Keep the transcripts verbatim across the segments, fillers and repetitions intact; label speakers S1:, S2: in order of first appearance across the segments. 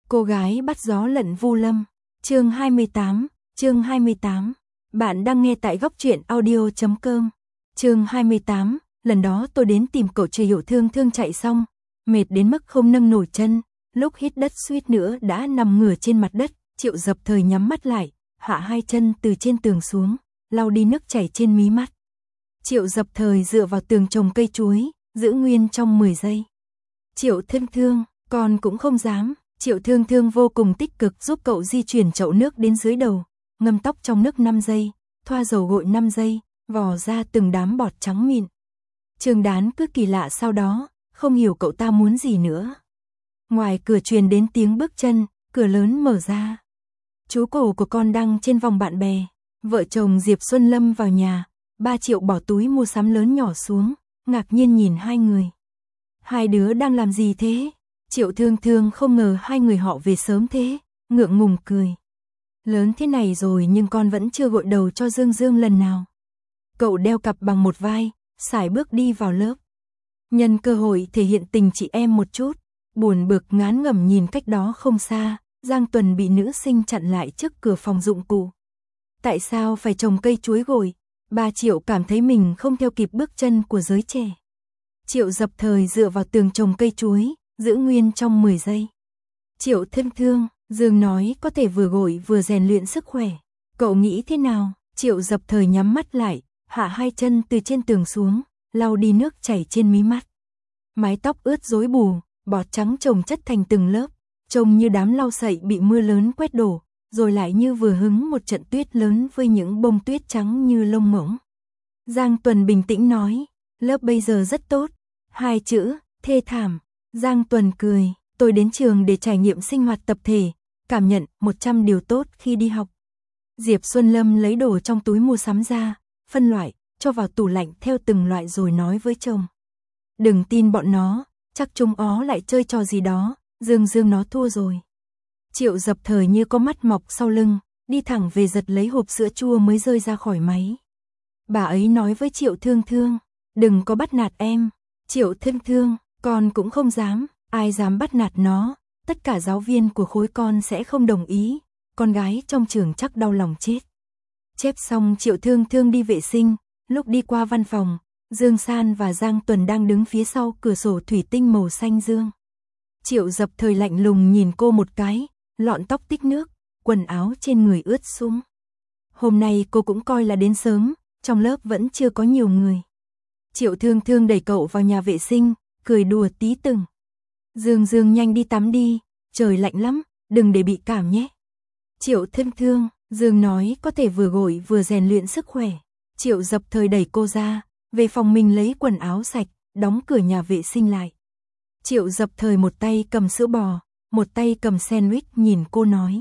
S1: Cô gái bắt gió lận Vu Lâm, chương hai mươi tám, chương hai mươi tám. Bạn đang nghe tại góc truyện audio chấm com. Chương hai mươi tám, lần đó tôi đến tìm cậu Trừ Hiểu Thương Thương chạy xong, mệt đến mức không nâng nổi chân, lúc hít đất suýt nữa đã nằm ngửa trên mặt đất, Triệu Dập Thời nhắm mắt lại, hạ hai chân từ trên tường xuống, lau đi nước chảy trên mí mắt. Triệu Dập Thời dựa vào tường trồng cây chuối, giữ nguyên trong mười giây. Triệu Thương Thương, con cũng không dám. Triệu Thương Thương vô cùng tích cực giúp cậu di chuyển chậu nước đến dưới đầu, ngâm tóc trong nước năm giây, thoa dầu gội năm giây, vò ra từng đám bọt trắng mịn. Trương Đán cứ kỳ lạ sau đó, không hiểu cậu ta muốn gì nữa. Ngoài cửa truyền đến tiếng bước chân, cửa lớn mở ra. Chú cổ của con đang trên vòng bạn bè. Vợ chồng Diệp Xuân Lâm vào nhà, ba Triệu bỏ túi mua sắm lớn nhỏ xuống, ngạc nhiên nhìn hai người. Hai đứa đang làm gì thế? Triệu Thương Thương không ngờ hai người họ về sớm thế, ngượng ngùng cười. Lớn thế này rồi nhưng con vẫn chưa gội đầu cho Dương Dương lần nào. Cậu đeo cặp bằng một vai, sải bước đi vào lớp. Nhân cơ hội thể hiện tình chị em một chút, buồn bực ngán ngẩm nhìn cách đó không xa, Giang Tuần bị nữ sinh chặn lại trước cửa phòng dụng cụ. Tại sao phải trồng cây chuối gội? Ba Triệu cảm thấy mình không theo kịp bước chân của giới trẻ. Triệu Dập Thời dựa vào tường trồng cây chuối, giữ nguyên trong mười giây. Triệu Thương Thương, Dương nói có thể vừa gội vừa rèn luyện sức khỏe. Cậu nghĩ thế nào? Triệu Dập Thời nhắm mắt lại, hạ hai chân từ trên tường xuống, lau đi nước chảy trên mí mắt. Mái tóc ướt rối bù, bọt trắng chồng chất thành từng lớp, trông như đám lau sậy bị mưa lớn quét đổ, rồi lại như vừa hứng một trận tuyết lớn với những bông tuyết trắng như lông ngỗng. Giang Tuần bình tĩnh nói, lớp bây giờ rất tốt. Hai chữ, thê thảm. Giang Tuần cười, tôi đến trường để trải nghiệm sinh hoạt tập thể, cảm nhận một trăm điều tốt khi đi học. Diệp Xuân Lâm lấy đồ trong túi mua sắm ra, phân loại, cho vào tủ lạnh theo từng loại rồi nói với chồng. Đừng tin bọn nó, chắc chúng ó lại chơi trò gì đó, Dương Dương nó thua rồi. Triệu Dập Thời như có mắt mọc sau lưng, đi thẳng về giật lấy hộp sữa chua mới rơi ra khỏi máy. Bà ấy nói với Triệu Thương Thương, đừng có bắt nạt em. Triệu Thương Thương, con cũng không dám, ai dám bắt nạt nó, tất cả giáo viên của khối con sẽ không đồng ý, con gái trong trường chắc đau lòng chết. Chép xong Triệu Thương Thương đi vệ sinh, lúc đi qua văn phòng, Dương San và Giang Tuần đang đứng phía sau cửa sổ thủy tinh màu xanh dương. Triệu Dập Thời lạnh lùng nhìn cô một cái, lọn tóc tích nước, quần áo trên người ướt sũng. Hôm nay cô cũng coi là đến sớm, trong lớp vẫn chưa có nhiều người. Triệu Thương Thương đẩy cậu vào nhà vệ sinh, cười đùa tí từng. Dương Dương nhanh đi tắm đi, trời lạnh lắm, đừng để bị cảm nhé. Triệu Thương Thương, Dương nói có thể vừa gội vừa rèn luyện sức khỏe. Triệu Dập Thời đẩy cô ra, về phòng mình lấy quần áo sạch, đóng cửa nhà vệ sinh lại. Triệu Dập Thời một tay cầm sữa bò, một tay cầm sandwich nhìn cô nói.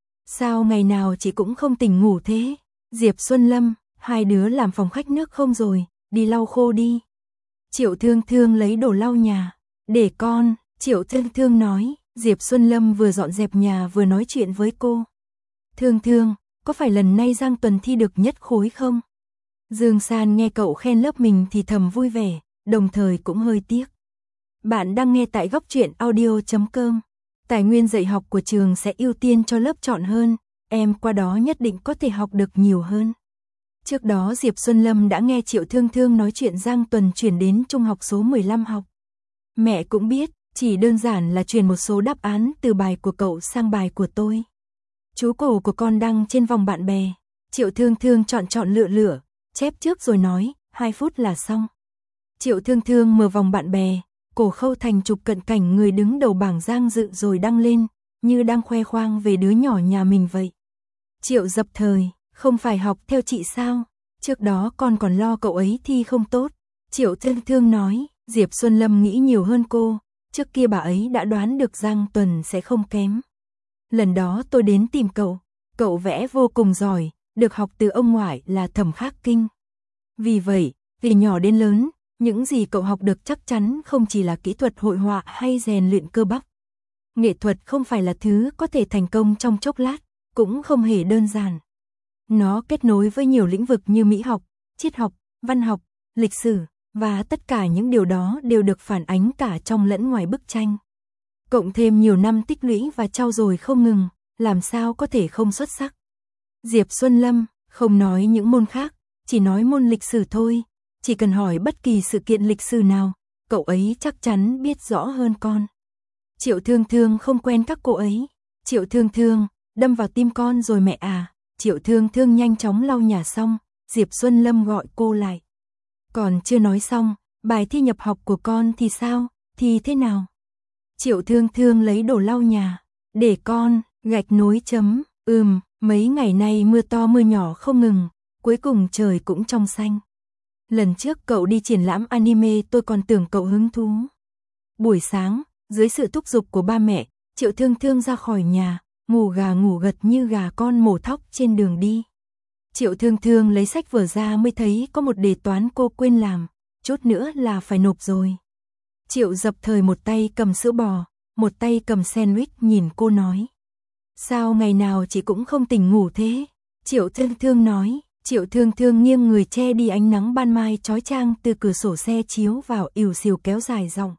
S1: Sao ngày nào chị cũng không tỉnh ngủ thế? Diệp Xuân Lâm, hai đứa làm phòng khách nước không rồi, đi lau khô đi. Triệu Thương Thương lấy đồ lau nhà. Để con, Triệu Thương Thương nói. Diệp Xuân Lâm vừa dọn dẹp nhà vừa nói chuyện với cô. Thương Thương, có phải lần này Giang Tuần thi được nhất khối không? Dương San nghe cậu khen lớp mình thì thầm vui vẻ, đồng thời cũng hơi tiếc. Bạn đang nghe tại góc truyện audio chấm com. Tài nguyên dạy học của trường sẽ ưu tiên cho lớp chọn hơn, em qua đó nhất định có thể học được nhiều hơn. Trước đó Diệp Xuân Lâm đã nghe Triệu Thương Thương nói chuyện Giang Tuần chuyển đến trung học số mười lăm học. Mẹ cũng biết, chỉ đơn giản là truyền một số đáp án từ bài của cậu sang bài của tôi. Chú cổ của con đăng trên vòng bạn bè. Triệu Thương Thương chọn chọn lựa lựa, chép trước rồi nói, hai phút là xong. Triệu Thương Thương mở vòng bạn bè, cổ khâu thành chụp cận cảnh người đứng đầu bảng Giang Dự rồi đăng lên, như đang khoe khoang về đứa nhỏ nhà mình vậy. Triệu Dập Thời, không phải học theo chị sao? Trước đó con còn lo cậu ấy thi không tốt. Triệu Thương Thương nói, Diệp Xuân Lâm nghĩ nhiều hơn cô, trước kia bà ấy đã đoán được Giang Tuần sẽ không kém. Lần đó tôi đến tìm cậu, cậu vẽ vô cùng giỏi, được học từ ông ngoại là Thẩm Khắc Kinh. Vì vậy, từ nhỏ đến lớn, những gì cậu học được chắc chắn không chỉ là kỹ thuật hội họa hay rèn luyện cơ bắp. Nghệ thuật không phải là thứ có thể thành công trong chốc lát, cũng không hề đơn giản. Nó kết nối với nhiều lĩnh vực như mỹ học, triết học, văn học, lịch sử, và tất cả những điều đó đều được phản ánh cả trong lẫn ngoài bức tranh. Cộng thêm nhiều năm tích lũy và trau dồi không ngừng, làm sao có thể không xuất sắc. Diệp Xuân Lâm, không nói những môn khác, chỉ nói môn lịch sử thôi, chỉ cần hỏi bất kỳ sự kiện lịch sử nào, cậu ấy chắc chắn biết rõ hơn con. Triệu Thương Thương không quen các cô ấy. Triệu Thương Thương, đâm vào tim con rồi mẹ à. Triệu Thương Thương nhanh chóng lau nhà xong, Diệp Xuân Lâm gọi cô lại. Còn chưa nói xong, bài thi nhập học của con thì sao, thì thế nào? Triệu Thương Thương lấy đồ lau nhà. Để con, gạch nối chấm, ừm, mấy ngày nay mưa to mưa nhỏ không ngừng, cuối cùng trời cũng trong xanh. Lần trước cậu đi triển lãm anime tôi còn tưởng cậu hứng thú. Buổi sáng, dưới sự thúc giục của ba mẹ, Triệu Thương Thương ra khỏi nhà, ngủ gà ngủ gật như gà con mổ thóc trên đường đi. Triệu Thương Thương lấy sách vở ra mới thấy có một đề toán cô quên làm, chút nữa là phải nộp rồi. Triệu Dập Thời một tay cầm sữa bò, một tay cầm sandwich nhìn cô nói. Sao ngày nào chị cũng không tỉnh ngủ thế? Triệu Thương Thương nói. Triệu Thương Thương nghiêng người che đi ánh nắng ban mai chói chang từ cửa sổ xe chiếu vào, ỉu xìu kéo dài giọng.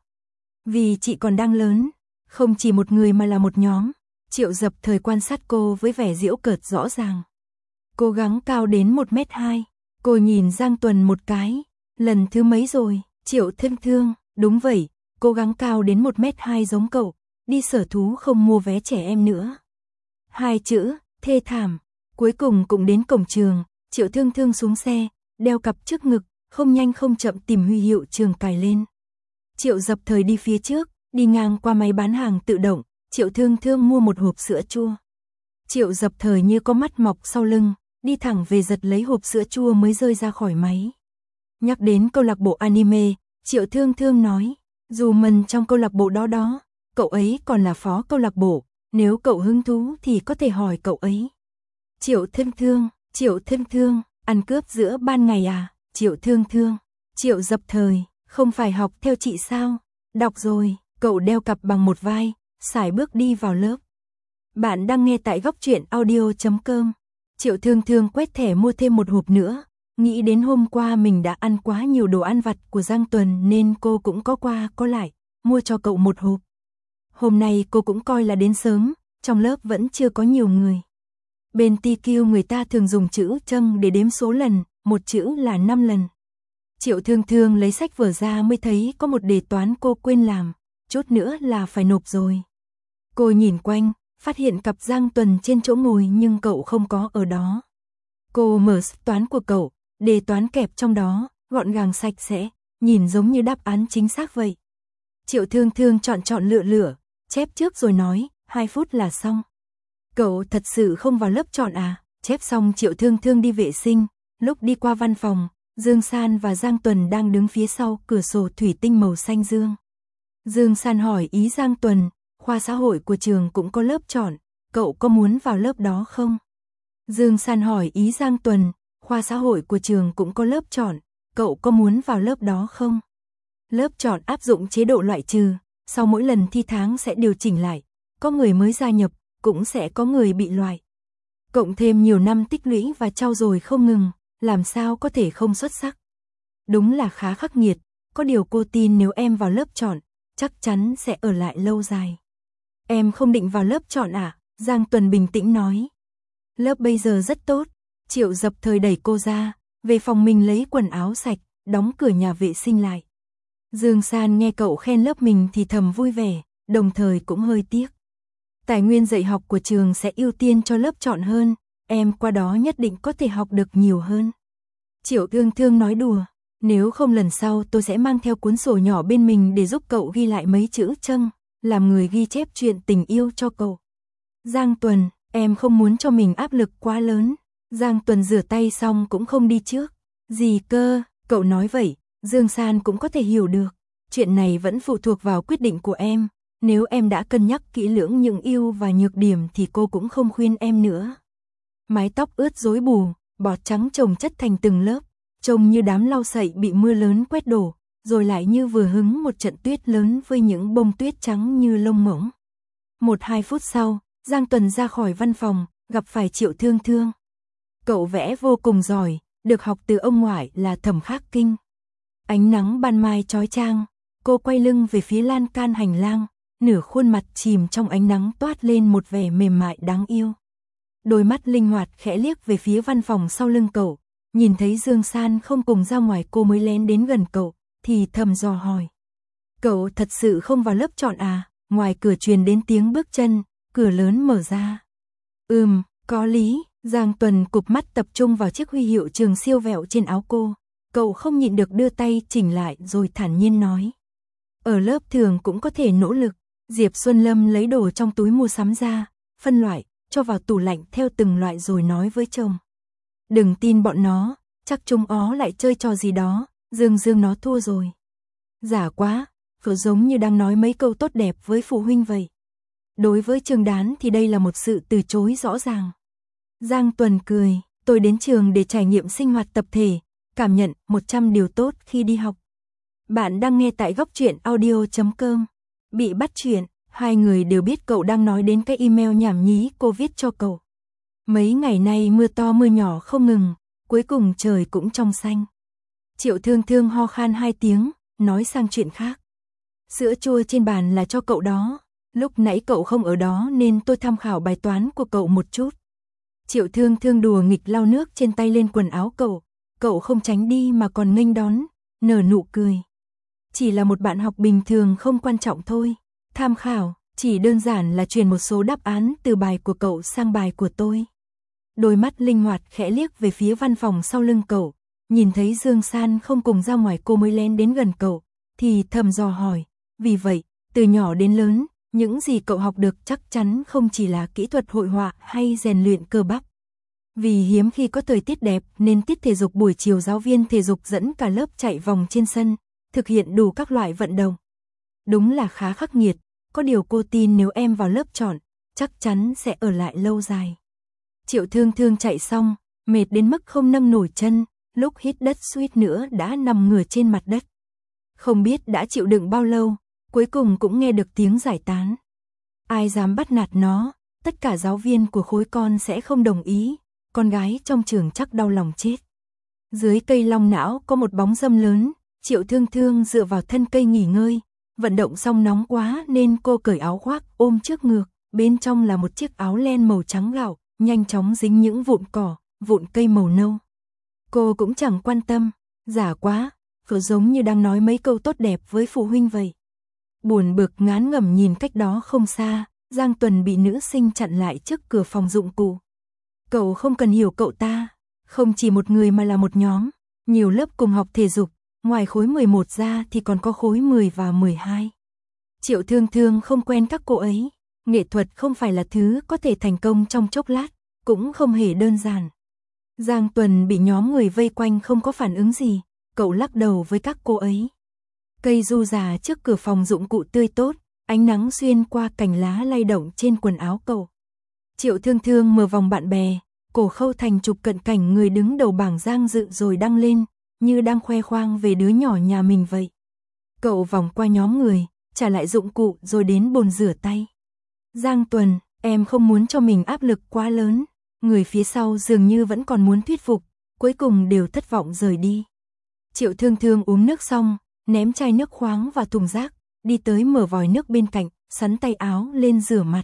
S1: Vì chị còn đang lớn, không chỉ một người mà là một nhóm. Triệu Dập Thời quan sát cô với vẻ giễu cợt rõ ràng. Cố gắng cao đến một mét hai. Cô nhìn Giang Tuần một cái. Lần thứ mấy rồi? Triệu Thương Thương, đúng vậy, cố gắng cao đến một mét hai giống cậu. Đi sở thú không mua vé trẻ em nữa. Hai chữ, thê thảm. Cuối cùng cũng đến cổng trường. Triệu Thương Thương xuống xe, đeo cặp trước ngực, không nhanh không chậm tìm huy hiệu trường cài lên. Triệu Dập Thời đi phía trước, đi ngang qua máy bán hàng tự động, Triệu Thương Thương mua một hộp sữa chua. Triệu Dập Thời như có mắt mọc sau lưng, đi thẳng về giật lấy hộp sữa chua mới rơi ra khỏi máy. Nhắc đến câu lạc bộ anime, Triệu Thương Thương nói, dù mình trong câu lạc bộ đó đó, cậu ấy còn là phó câu lạc bộ, nếu cậu hứng thú thì có thể hỏi cậu ấy. Triệu Thương Thương, Triệu Thương Thương, ăn cướp giữa ban ngày à? Triệu Thương Thương, Triệu Dập Thời, không phải học theo chị sao? Đọc rồi, cậu đeo cặp bằng một vai, sải bước đi vào lớp. Bạn đang nghe tại góc truyện audio chấm com. Triệu Thương Thương quét thẻ mua thêm một hộp nữa, nghĩ đến hôm qua mình đã ăn quá nhiều đồ ăn vặt của Giang Tuần nên cô cũng có qua có lại, mua cho cậu một hộp. Hôm nay cô cũng coi là đến sớm, trong lớp vẫn chưa có nhiều người. Bên tê quy người ta thường dùng chữ châng để đếm số lần, một chữ là năm lần. Triệu Thương Thương lấy sách vở ra mới thấy có một đề toán cô quên làm, chút nữa là phải nộp rồi. Cô nhìn quanh, phát hiện cặp Giang Tuần trên chỗ ngồi nhưng cậu không có ở đó. Cô mở toán của cậu, đề toán kẹp trong đó, gọn gàng sạch sẽ, nhìn giống như đáp án chính xác vậy. Triệu Thương Thương chọn chọn lựa lựa, chép trước rồi nói, hai phút là xong. Cậu thật sự không vào lớp chọn à? Chép xong Triệu Thương Thương đi vệ sinh, lúc đi qua văn phòng, Dương San và Giang Tuần đang đứng phía sau cửa sổ thủy tinh màu xanh dương. Dương San hỏi ý Giang Tuần, khoa xã hội của trường cũng có lớp chọn, cậu có muốn vào lớp đó không? Dương San hỏi ý Giang Tuần, khoa xã hội của trường cũng có lớp chọn, cậu có muốn vào lớp đó không? Lớp chọn áp dụng chế độ loại trừ, sau mỗi lần thi tháng sẽ điều chỉnh lại, có người mới gia nhập, cũng sẽ có người bị loại. Cộng thêm nhiều năm tích lũy và trau dồi không ngừng, làm sao có thể không xuất sắc. Đúng là khá khắc nghiệt, có điều cô tin nếu em vào lớp chọn, chắc chắn sẽ ở lại lâu dài. Em không định vào lớp chọn à? Giang Tuần bình tĩnh nói. Lớp bây giờ rất tốt. Triệu Dập Thời đẩy cô ra, về phòng mình lấy quần áo sạch, đóng cửa nhà vệ sinh lại. Dương San nghe cậu khen lớp mình thì thầm vui vẻ, đồng thời cũng hơi tiếc. Tài nguyên dạy học của trường sẽ ưu tiên cho lớp chọn hơn, em qua đó nhất định có thể học được nhiều hơn. Triệu Thương Thương nói đùa, nếu không lần sau tôi sẽ mang theo cuốn sổ nhỏ bên mình để giúp cậu ghi lại mấy chữ châng, làm người ghi chép chuyện tình yêu cho cậu. Giang Tuần, em không muốn cho mình áp lực quá lớn. Giang Tuần rửa tay xong cũng không đi trước. Gì cơ, cậu nói vậy, Dương San cũng có thể hiểu được. Chuyện này vẫn phụ thuộc vào quyết định của em. Nếu em đã cân nhắc kỹ lưỡng những ưu và nhược điểm thì cô cũng không khuyên em nữa. Mái tóc ướt rối bù, bọt trắng chồng chất thành từng lớp, trông như đám lau sậy bị mưa lớn quét đổ, rồi lại như vừa hứng một trận tuyết lớn với những bông tuyết trắng như lông ngỗng. Một hai phút sau, Giang Tuần ra khỏi văn phòng, gặp phải Triệu Thương Thương. Cậu vẽ vô cùng giỏi, được học từ ông ngoại là Thẩm Khắc Kinh. Ánh nắng ban mai chói chang, cô quay lưng về phía lan can hành lang, nửa khuôn mặt chìm trong ánh nắng toát lên một vẻ mềm mại đáng yêu. Đôi mắt linh hoạt khẽ liếc về phía văn phòng sau lưng cậu, nhìn thấy Dương San không cùng ra ngoài cô mới lén đến gần cậu, thì thầm dò hỏi. Cậu thật sự không vào lớp chọn à? Ngoài cửa truyền đến tiếng bước chân, cửa lớn mở ra. Ừm, có lý, Giang Tuần cụp mắt tập trung vào chiếc huy hiệu trường siêu vẹo trên áo cô. Cậu không nhịn được đưa tay chỉnh lại rồi thản nhiên nói. Ở lớp thường cũng có thể nỗ lực. Diệp Xuân Lâm lấy đồ trong túi mua sắm ra, phân loại, cho vào tủ lạnh theo từng loại rồi nói với chồng. Đừng tin bọn nó, chắc chúng ó lại chơi trò gì đó, Dương Dương nó thua rồi. Giả quá, cứ giống như đang nói mấy câu tốt đẹp với phụ huynh vậy. Đối với Trương Đán thì đây là một sự từ chối rõ ràng. Giang Tuần cười, tôi đến trường để trải nghiệm sinh hoạt tập thể, cảm nhận một trăm điều tốt khi đi học. Bạn đang nghe tại góc truyện audio chấm com. Bị bắt chuyện, hai người đều biết cậu đang nói đến cái email nhảm nhí cô viết cho cậu. Mấy ngày nay mưa to mưa nhỏ không ngừng, cuối cùng trời cũng trong xanh. Triệu Thương Thương ho khan hai tiếng, nói sang chuyện khác. Sữa chua trên bàn là cho cậu đó, lúc nãy cậu không ở đó nên tôi tham khảo bài toán của cậu một chút. Triệu Thương Thương đùa nghịch lau nước trên tay lên quần áo cậu, cậu không tránh đi mà còn nghênh đón, nở nụ cười. Chỉ là một bạn học bình thường không quan trọng thôi, tham khảo, chỉ đơn giản là truyền một số đáp án từ bài của cậu sang bài của tôi. Đôi mắt linh hoạt khẽ liếc về phía văn phòng sau lưng cậu, nhìn thấy Dương San không cùng ra ngoài cô mới lén đến gần cậu, thì thầm dò hỏi, vì vậy, từ nhỏ đến lớn, những gì cậu học được chắc chắn không chỉ là kỹ thuật hội họa hay rèn luyện cơ bắp. Vì hiếm khi có thời tiết đẹp nên tiết thể dục buổi chiều giáo viên thể dục dẫn cả lớp chạy vòng trên sân, thực hiện đủ các loại vận động. Đúng là khá khắc nghiệt, có điều cô tin nếu em vào lớp chọn, chắc chắn sẽ ở lại lâu dài. Triệu Thương Thương chạy xong, mệt đến mức không nâng nổi chân, lúc hít đất suýt nữa đã nằm ngửa trên mặt đất. Không biết đã chịu đựng bao lâu, cuối cùng cũng nghe được tiếng giải tán. Ai dám bắt nạt nó, tất cả giáo viên của khối con sẽ không đồng ý, con gái trong trường chắc đau lòng chết. Dưới cây long não có một bóng râm lớn, Triệu Thương Thương dựa vào thân cây nghỉ ngơi, vận động xong nóng quá nên cô cởi áo khoác ôm trước ngực, bên trong là một chiếc áo len màu trắng gạo, nhanh chóng dính những vụn cỏ, vụn cây màu nâu. Cô cũng chẳng quan tâm, giả quá, cứ giống như đang nói mấy câu tốt đẹp với phụ huynh vậy. Buồn bực ngán ngẩm nhìn cách đó không xa, Giang Tuần bị nữ sinh chặn lại trước cửa phòng dụng cụ. Cậu không cần hiểu cậu ta, không chỉ một người mà là một nhóm, nhiều lớp cùng học thể dục, ngoài khối mười một ra thì còn có khối mười và mười hai. Triệu Thương Thương không quen các cô ấy, nghệ thuật không phải là thứ có thể thành công trong chốc lát, cũng không hề đơn giản. Giang Tuần bị nhóm người vây quanh không có phản ứng gì, cậu lắc đầu với các cô ấy. Cây du già trước cửa phòng dụng cụ tươi tốt, ánh nắng xuyên qua cành lá lay động trên quần áo cậu. Triệu Thương Thương mở vòng bạn bè, cổ khâu thành chụp cận cảnh người đứng đầu bảng Giang Dự rồi đăng lên, như đang khoe khoang về đứa nhỏ nhà mình vậy. Cậu vòng qua nhóm người, trả lại dụng cụ rồi đến bồn rửa tay. Giang Tuần, em không muốn cho mình áp lực quá lớn. Người phía sau dường như vẫn còn muốn thuyết phục, cuối cùng đều thất vọng rời đi. Triệu Thương Thương uống nước xong, ném chai nước khoáng vào thùng rác, đi tới mở vòi nước bên cạnh, sắn tay áo lên rửa mặt.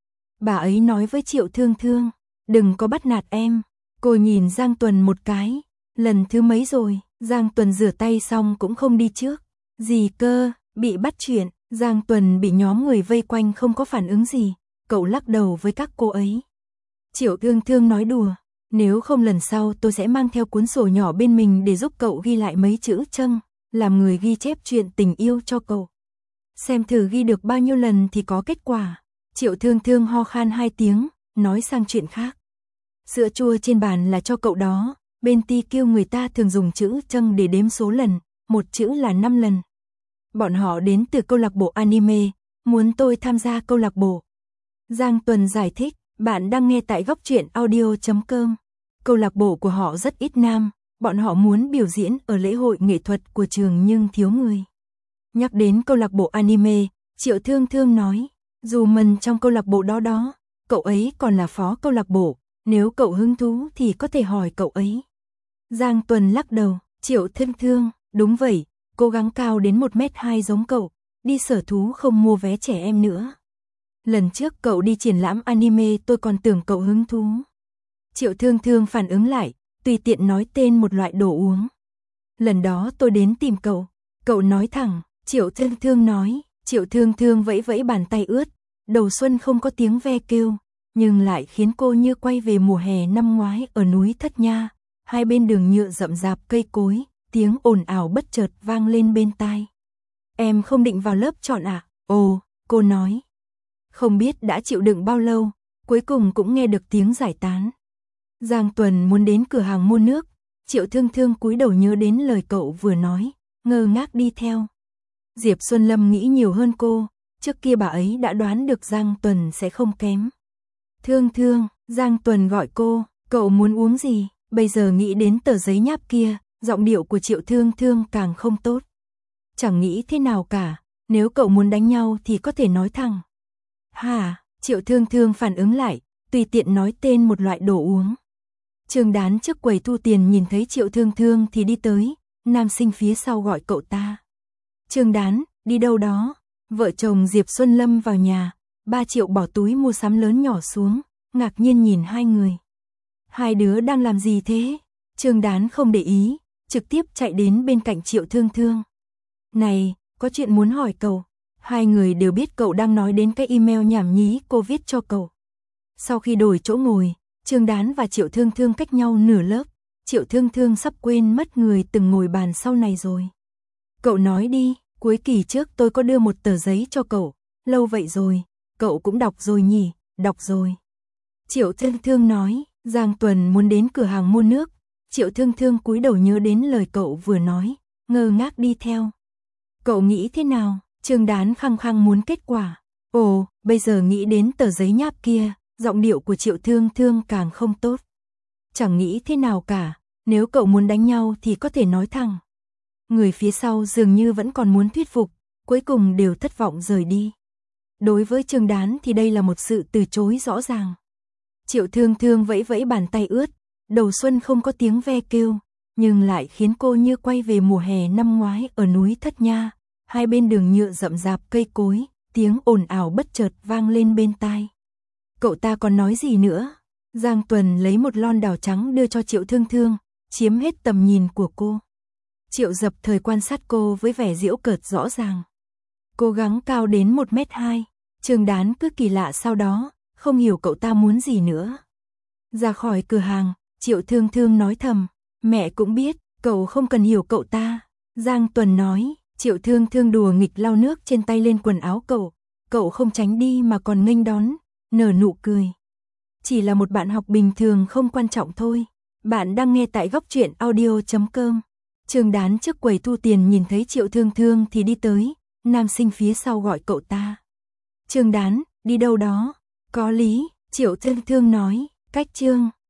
S1: Bà ấy nói với Triệu Thương Thương, đừng có bắt nạt em. Cô nhìn Giang Tuần một cái, lần thứ mấy rồi, Giang Tuần rửa tay xong cũng không đi trước. Gì cơ, bị bắt chuyện, Giang Tuần bị nhóm người vây quanh không có phản ứng gì, cậu lắc đầu với các cô ấy. Triệu Thương Thương nói đùa, nếu không lần sau tôi sẽ mang theo cuốn sổ nhỏ bên mình để giúp cậu ghi lại mấy chữ Trâng, làm người ghi chép chuyện tình yêu cho cậu. Xem thử ghi được bao nhiêu lần thì có kết quả. Triệu Thương Thương ho khan hai tiếng, nói sang chuyện khác. Sữa chua trên bàn là cho cậu đó, bên ti kêu người ta thường dùng chữ Trâng để đếm số lần, một chữ là năm lần. Bọn họ đến từ câu lạc bộ anime, muốn tôi tham gia câu lạc bộ. Giang Tuần giải thích, bạn đang nghe tại góc truyện audio chấm com. Câu lạc bộ của họ rất ít nam, bọn họ muốn biểu diễn ở lễ hội nghệ thuật của trường nhưng thiếu người. Nhắc đến câu lạc bộ anime, Triệu Thương Thương nói, dù mình trong câu lạc bộ đó đó, cậu ấy còn là phó câu lạc bộ, nếu cậu hứng thú thì có thể hỏi cậu ấy. Giang Tuần lắc đầu, Triệu Thương Thương, đúng vậy, cố gắng cao đến một mét hai giống cậu, đi sở thú không mua vé trẻ em nữa. Lần trước cậu đi triển lãm anime tôi còn tưởng cậu hứng thú. Triệu Thương Thương phản ứng lại, tùy tiện nói tên một loại đồ uống. Lần đó tôi đến tìm cậu, cậu nói thẳng, Triệu Thương Thương nói, Triệu Thương Thương vẫy vẫy bàn tay ướt, đầu xuân không có tiếng ve kêu, nhưng lại khiến cô như quay về mùa hè năm ngoái ở núi Thất Nha, hai bên đường nhựa rậm rạp cây cối, tiếng ồn ào bất chợt vang lên bên tai. Em không định vào lớp chọn à? Ồ, cô nói. Không biết đã chịu đựng bao lâu, cuối cùng cũng nghe được tiếng giải tán. Giang Tuần muốn đến cửa hàng mua nước, Triệu Thương Thương cúi đầu nhớ đến lời cậu vừa nói, ngơ ngác đi theo. Diệp Xuân Lâm nghĩ nhiều hơn cô, trước kia bà ấy đã đoán được Giang Tuần sẽ không kém. Thương Thương, Giang Tuần gọi cô, cậu muốn uống gì? Bây giờ nghĩ đến tờ giấy nháp kia, giọng điệu của Triệu Thương Thương càng không tốt. Chẳng nghĩ thế nào cả, nếu cậu muốn đánh nhau thì có thể nói thẳng. Hả? Triệu Thương Thương phản ứng lại, tùy tiện nói tên một loại đồ uống. Trương Đán trước quầy thu tiền nhìn thấy Triệu Thương Thương thì đi tới, nam sinh phía sau gọi cậu ta. Trương Đán, đi đâu đó? Vợ chồng Diệp Xuân Lâm vào nhà, ba triệu bỏ túi mua sắm lớn nhỏ xuống, ngạc nhiên nhìn hai người. Hai đứa đang làm gì thế? Trương Đán không để ý, trực tiếp chạy đến bên cạnh Triệu Thương Thương. Này, có chuyện muốn hỏi cậu. Hai người đều biết cậu đang nói đến cái email nhảm nhí cô viết cho cậu. Sau khi đổi chỗ ngồi, Trương Đán và Triệu Thương Thương cách nhau nửa lớp. Triệu Thương Thương sắp quên mất người từng ngồi bàn sau này rồi. Cậu nói đi, cuối kỳ trước tôi có đưa một tờ giấy cho cậu. Lâu vậy rồi, cậu cũng đọc rồi nhỉ? Đọc rồi. Triệu Thương Thương nói, Giang Tuần muốn đến cửa hàng mua nước. Triệu Thương Thương cúi đầu nhớ đến lời cậu vừa nói, ngơ ngác đi theo. Cậu nghĩ thế nào? Trương Đán khăng khăng muốn kết quả. Ồ, bây giờ nghĩ đến tờ giấy nháp kia, giọng điệu của Triệu Thương Thương càng không tốt. Chẳng nghĩ thế nào cả, nếu cậu muốn đánh nhau thì có thể nói thẳng. Người phía sau dường như vẫn còn muốn thuyết phục, cuối cùng đều thất vọng rời đi. Đối với Trương Đán thì đây là một sự từ chối rõ ràng. Triệu Thương Thương vẫy vẫy bàn tay ướt, đầu xuân không có tiếng ve kêu, nhưng lại khiến cô như quay về mùa hè năm ngoái ở núi Thất Nha, hai bên đường nhựa rậm rạp cây cối, tiếng ồn ào bất chợt vang lên bên tai. Cậu ta còn nói gì nữa? Giang Tuần lấy một lon đào trắng đưa cho Triệu Thương Thương, chiếm hết tầm nhìn của cô. Triệu Dập thời quan sát cô với vẻ giễu cợt rõ ràng. Cố gắng cao đến một mét hai, Trương Đán cứ kỳ lạ sau đó, không hiểu cậu ta muốn gì nữa. Ra khỏi cửa hàng, Triệu Thương Thương nói thầm, mẹ cũng biết, cậu không cần hiểu cậu ta. Giang Tuần nói, Triệu Thương Thương đùa nghịch lau nước trên tay lên quần áo cậu, cậu không tránh đi mà còn nghênh đón, nở nụ cười. Chỉ là một bạn học bình thường không quan trọng thôi. Bạn đang nghe tại góc truyện audio chấm com. Trương Đán trước quầy thu tiền nhìn thấy Triệu Thương Thương thì đi tới, nam sinh phía sau gọi cậu ta. Trương Đán, đi đâu đó? Có lý, Triệu Thương Thương nói, cách Trương